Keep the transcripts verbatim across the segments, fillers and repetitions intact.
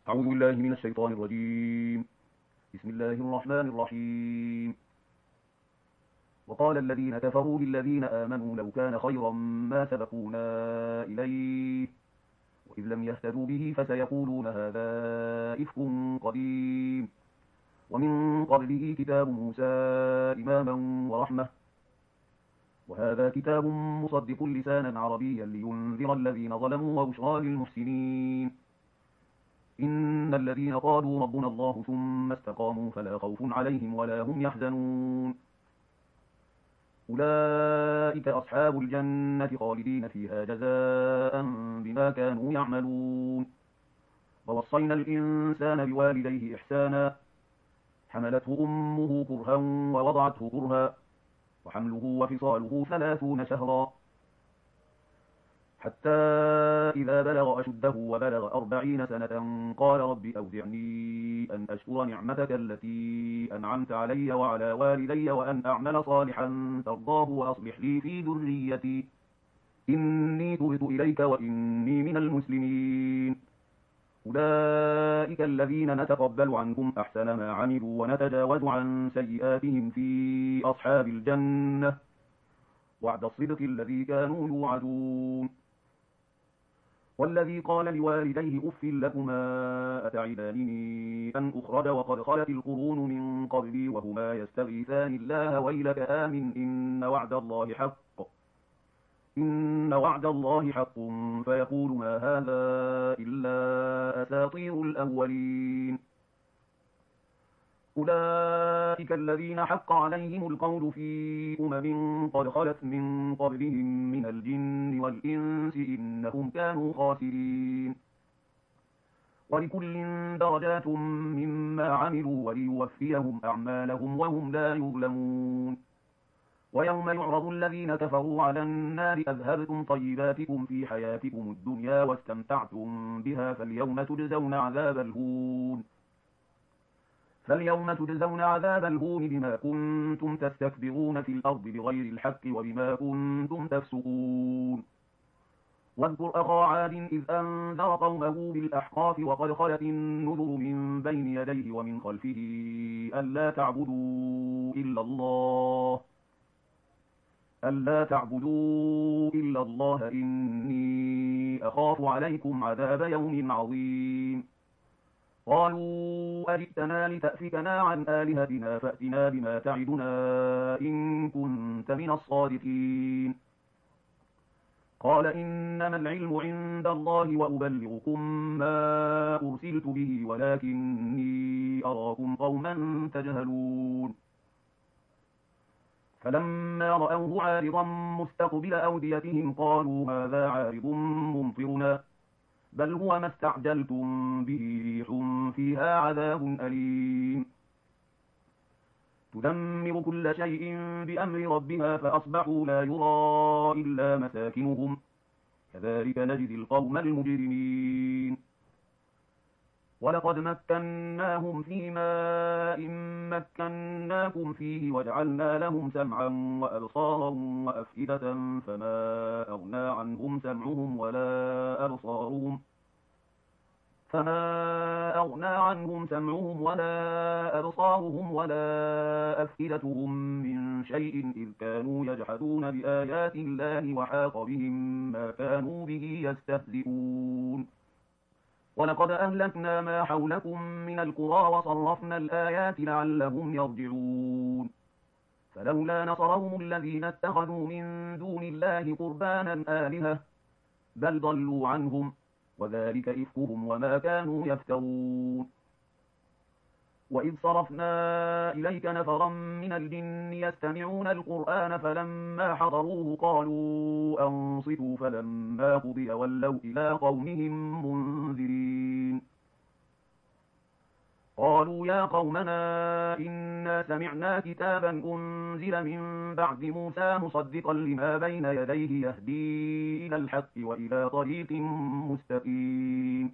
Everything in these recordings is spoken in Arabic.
أعوذ بالله من الشيطان الرجيم. بسم الله الرحمن الرحيم. وقال الذين كفروا للذين آمنوا لو كان خيرا ما سبقونا إليه وإذ لم يهتدوا به فسيقولون هذا إفك قديم ومن قبله كتاب موسى إماما ورحمة وهذا كتاب مصدق لسانا عربيا لينذر الذين ظلموا وبشرى للمحسنين. إن الذين قالوا ربنا الله ثم استقاموا فلا خوف عليهم ولا هم يحزنون أولئك أصحاب الجنة خالدين فيها جزاء بما كانوا يعملون. ووصينا الإنسان بوالديه إحسانا حملته أمه كرها ووضعته كرها وحمله وفصاله ثلاثون شهرا حتى إذا بلغ أشده وبلغ أربعين سنة قال رب أوزعني أن أشكر نعمتك التي أنعمت علي وعلى والدي وأن أعمل صالحا ترضاه وأصلح لي في ذريتي إني تبت إليك وإني من المسلمين. أولئك الذين نتقبل عنهم أحسن ما عملوا ونتجاوز عن سيئاتهم في أصحاب الجنة وعد الصدق الذي كانوا يوعدون. والذي قال لوالديه أف لكما أتعدانني أن أخرج وقد خلت القرون من قبلي وهما يستغيثان الله ويلك آمن إن وعد الله حق إن وعد الله حق فيقول ما هذا إلا أساطير الأولين. أولئك الذين حق عليهم القول في أمم قد خلت من قبلهم من الجن والإنس إنهم كانوا خاسرين. ولكل درجات مما عملوا وليوفيهم أعمالهم وهم لا يظلمون. ويوم يعرض الذين كفروا على النار أذهبتم طيباتكم في حياتكم الدنيا واستمتعتم بها فاليوم تجزون عذاب الهون فاليوم تجزون عذاب الهون بما كنتم تستكبرون في الأرض بغير الحق وبما كنتم تفسقون. واذكر أخا عاد إذ أنذر قومه بالأحقاف وقد خلت النذر من بين يديه ومن خلفه ألا تعبدوا إلا الله ألا تعبدوا إلا الله إني أخاف عليكم عذاب يوم عظيم. قالوا أجئتنا لتأفكنا عن آلهتنا فأتنا بما تعدنا إن كنت من الصادقين. قال إنما العلم عند الله وأبلغكم ما أرسلت به ولكني أراكم قوما تجهلون. فلما رأوه عارضا مستقبل أوديتهم قالوا هذا عارض ممطرنا بل هو ما استعجلتم به ريح فيها عذاب أليم تدمر كل شيء بأمر ربها فأصبحوا لا يرى إلا مساكنهم كذلك نجزي القوم المجرمين. ولقد مكناهم في ماء مكناكم فيه وجعلنا لهم سمعا وأبصارا وأفئدة فما أغنى عنهم سمعهم ولا أبصارهم فما أغنى عنهم سمعهم ولا أبصارهم ولا أفئدتهم من شيء إذ كانوا يجحدون بآيات الله وحاق بهم ما كانوا به يستهزئون. ولقد أهلكنا ما حولكم من القرى وصرفنا الآيات لعلهم يرجعون. فلولا نصرهم الذين اتخذوا من دون الله قربانا آلهة بل ضلوا عنهم وذلك إفكهم وما كانوا يفترون. وإذ صرفنا إليك نفرا من الجن يستمعون القرآن فلما حضروه قالوا أنصتوا فلما قضي ولوا إلى قومهم منذرين. قالوا يا قومنا إنا سمعنا كتابا أنزل من بعد موسى مصدقا لما بين يديه يهدي إلى الحق وإلى طريق مستقيم.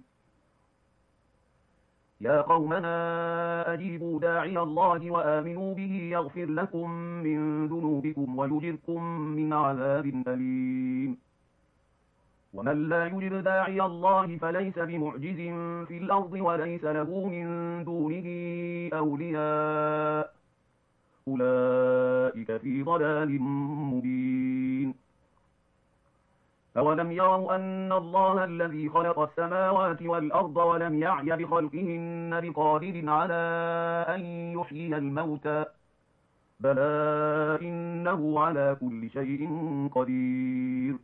يا قومنا أجيبوا داعي الله وآمنوا به يغفر لكم من ذنوبكم ويجركم من عذاب أليم. ومن لا يجب داعي الله فليس بمعجز في الأرض وليس له من دونه أولياء أولئك في ضلال مبين أولم يروا أن الله الذي خلق السماوات والأرض ولم يعي بخلقهن بقادر على أن يحيي الموتى بلى إنه على كل شيء قدير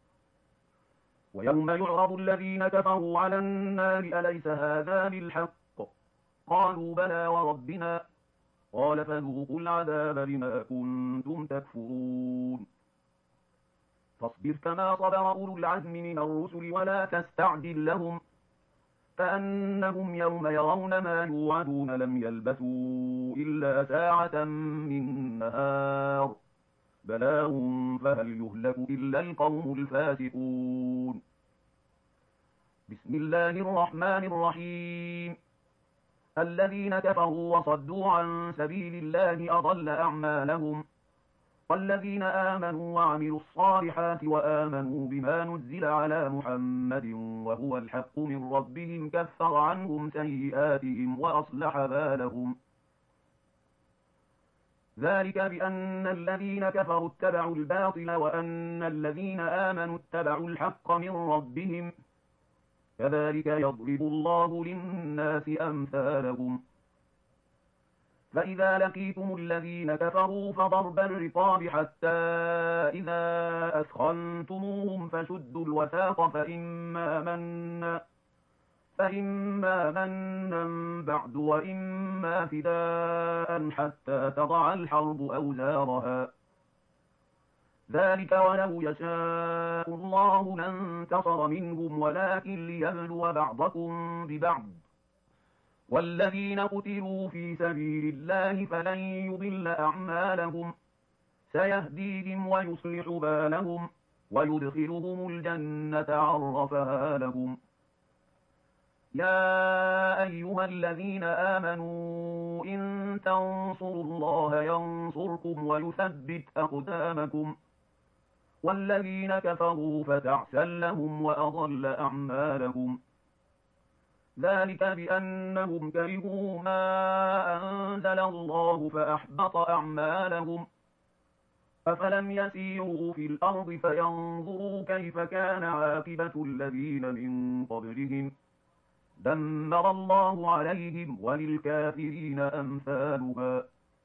ويوم يعرض الذين كفروا على النار أليس هذا بالحق قالوا بلى وربنا قال فذوقوا العذاب بما كنتم تكفرون فاصبر كما صبر أولو العزم من الرسل ولا تستعجل لهم كأنهم يوم يرون ما يوعدون لم يلبثوا إلا ساعة من نهار بلاغ فهل يهلك إلا القوم الفاسقون بسم الله الرحمن الرحيم الذين كفروا وصدوا عن سبيل الله أضل أعمالهم والذين آمنوا وعملوا الصالحات وآمنوا بما نزل على محمد وهو الحق من ربهم كفر عنهم سيئاتهم وأصلح بالهم ذلك بأن الذين كفروا اتبعوا الباطل وأن الذين آمنوا اتبعوا الحق من ربهم كذلك يضرب الله للناس أمثالهم فإذا لقيتم الذين كفروا فضرب الرقاب حتى إذا أثخنتموهم فشدوا الوثاق فإما منا فإما منا بعد وإما فداء حتى تضع الحرب أوزارها ذلك ولو يشاء الله لانتصر منهم ولكن ليبلو بعضكم ببعض والذين قتلوا في سبيل الله فلن يضل أعمالهم سيهديهم ويصلح بالهم ويدخلهم الجنة عرفها لهم يا أيها الذين آمنوا إن تنصروا الله ينصركم ويثبت أقدامكم والذين كفروا فتعسا لهم وأضل أعمالهم ذلك بأنهم كرهوا ما أنزل الله فأحبط أعمالهم أفلم يسيروا في الأرض فينظروا كيف كان عاقبة الذين من قبلهم دمر الله عليهم وللكافرين أمثالها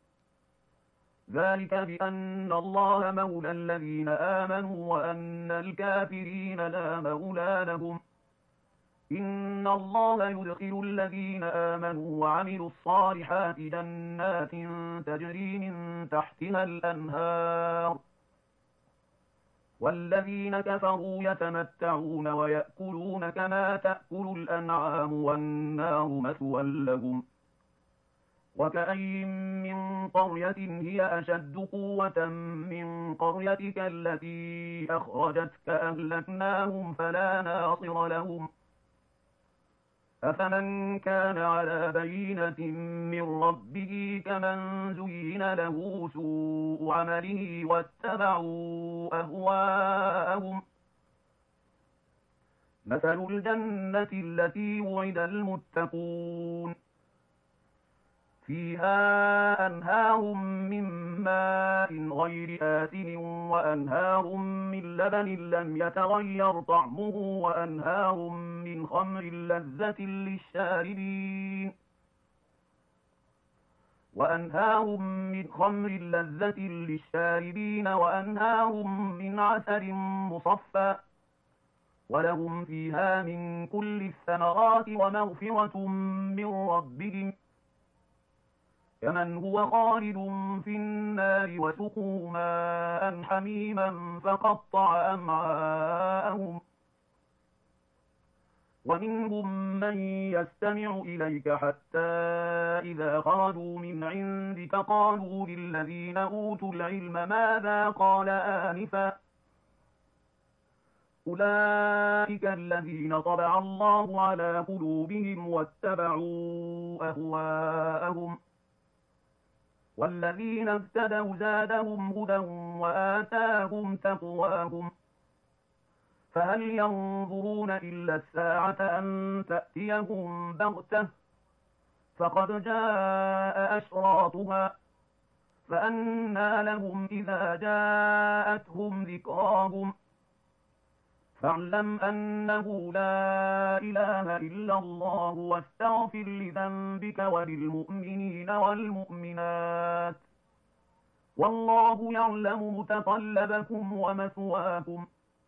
ذلك بأن الله مولى الذين آمنوا وأن الكافرين لا مولى لهم إن الله يدخل الذين آمنوا وعملوا الصالحات جنات تجري من تحتها الأنهار والذين كفروا يتمتعون ويأكلون كما تأكل الأنعام والنار مثوى لهم وكأين من قرية هي أشد قوة من قريتك التي أخرجتك أهلكناهم فلا ناصر لهم أفمن كان على بينة من ربه كمن زين له سوء عمله واتبعوا أهواءهم مثل الجنة التي وعد المتقون فيها أنهار من ماء غير آسن وأنهار من لبن لم يتغير طعمه وأنهار من خمر لذة للشاربين وأنهار من خمر لذة للشاربين وأنهار من عسل مصفى ولهم فيها من كل الثمرات ومغفرة من ربهم كمن هو خالد في النار وسقوا ماء حميما فقطع أمعاءهم ومنهم من يستمع إليك حتى إذا خرجوا من عندك قالوا للذين أوتوا العلم ماذا قال آنفا أولئك الذين طبع الله على قلوبهم واتبعوا أهواءهم والذين اهتدوا زادهم هدى وآتاهم تقواهم فهل ينظرون إلا الساعة أن تأتيهم بغتة فقد جاء أشراطها فأنى لهم إذا جاءتهم ذكراهم فاعلم أنه لا إله إلا الله واستغفر لذنبك وللمؤمنين والمؤمنات والله يعلم متقلبكم ومثواكم.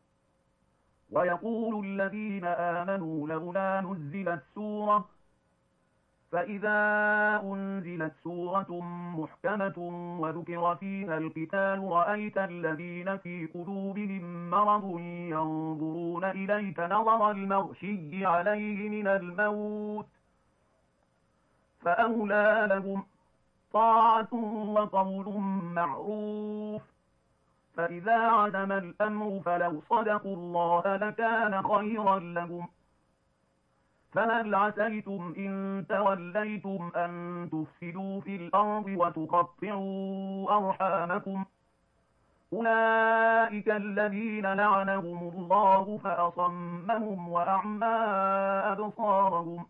ويقول الذين آمنوا لولا نزلت سورة فإذا أنزلت سورة محكمة وذكر فيها القتال رأيت الذين في قلوبهم مرض ينظرون إليك نظر المغشي عليه من الموت فأولى لهم طاعة وقول معروف فإذا عزم الأمر فلو صدقوا الله لكان خيرا لهم. فهل عسيتم إن توليتم أن تفسدوا في الأرض وتقطعوا أرحامكم أولئك الذين لعنهم الله فأصمهم وأعمى أبصارهم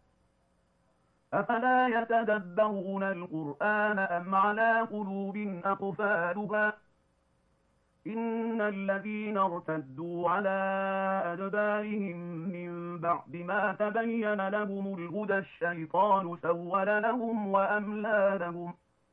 أفلا يتدبرون القرآن أم على قلوب أقفالها إن الذين ارتدوا على أدبارهم من بعد ما تبين لهم الهدى الشيطان سول لهم وأملى لهم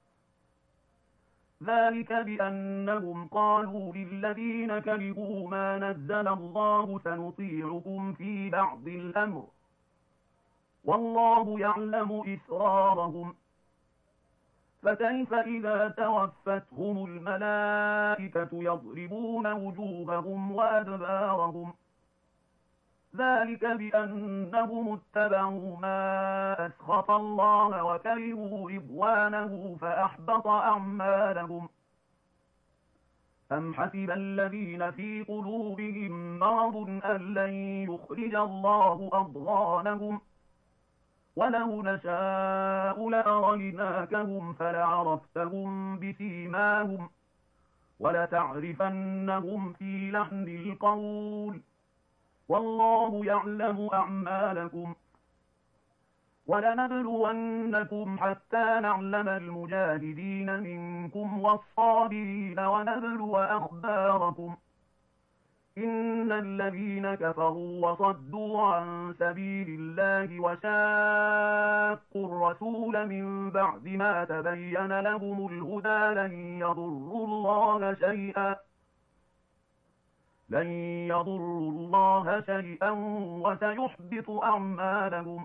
ذلك بأنهم قالوا للذين كرهوا ما نزل الله سنطيعكم في بعض الأمر والله يعلم إسرارهم فكيف إذا توفتهم الملائكة يضربون وجوههم وأدبارهم ذلك بأنهم اتبعوا ما أسخط الله وكرهوا رضوانه فأحبط أعمالهم أم حسب الذين في قلوبهم مرض أن لن يخرج الله أضغانهم ولو نشاء لأريناكهم فلعرفتهم بسيماهم ولتعرفنهم في لحن القول والله يعلم أعمالكم ولنبلونكم حتى نعلم المجاهدين منكم والصابرين ونبلو أخباركم إن الذين كفروا وصدوا عن سبيل الله وشاقوا الرسول من بعد ما تبين لهم الهدى لن يضروا الله شيئا لن يضروا الله شيئا وسيحبط أعمالهم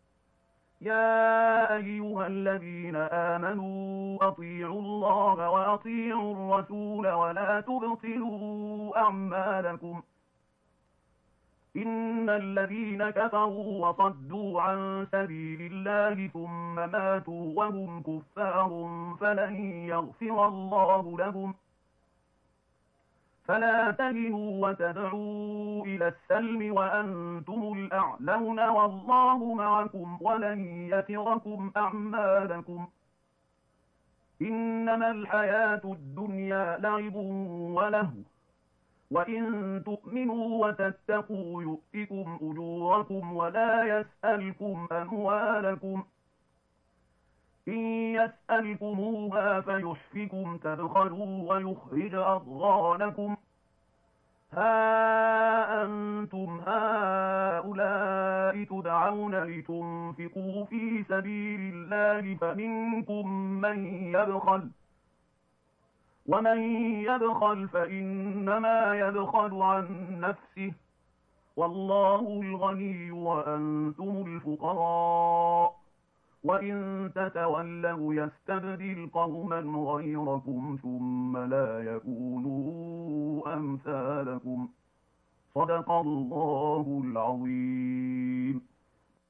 يا أيها الذين آمنوا أطيعوا الله وأطيعوا الرسول ولا تبطلوا أعمالكم إن الذين كفروا وصدوا عن سبيل الله ثم ماتوا وهم كفار فلن يغفر الله لهم فلا تهنوا وتدعوا إلى السلم وأنتم الأعلون والله معكم ولن يتركم أعمالكم إنما الحياة الدنيا لعب ولهو وإن تؤمنوا وتتقوا يؤتكم أجوركم ولا يسألكم أموالكم إن يسألكموها فيحفكم تبخلوا ويخرج أضغانكم ها أنتم هؤلاء تدعون لتنفقوا في سبيل الله فمنكم من يبخل ومن يبخل فإنما يبخل عن نفسه والله الغني وأنتم الفقراء وإن تتولوا يستبدل قوما غيركم ثم لا يكونوا أمثالكم صدق الله العظيم.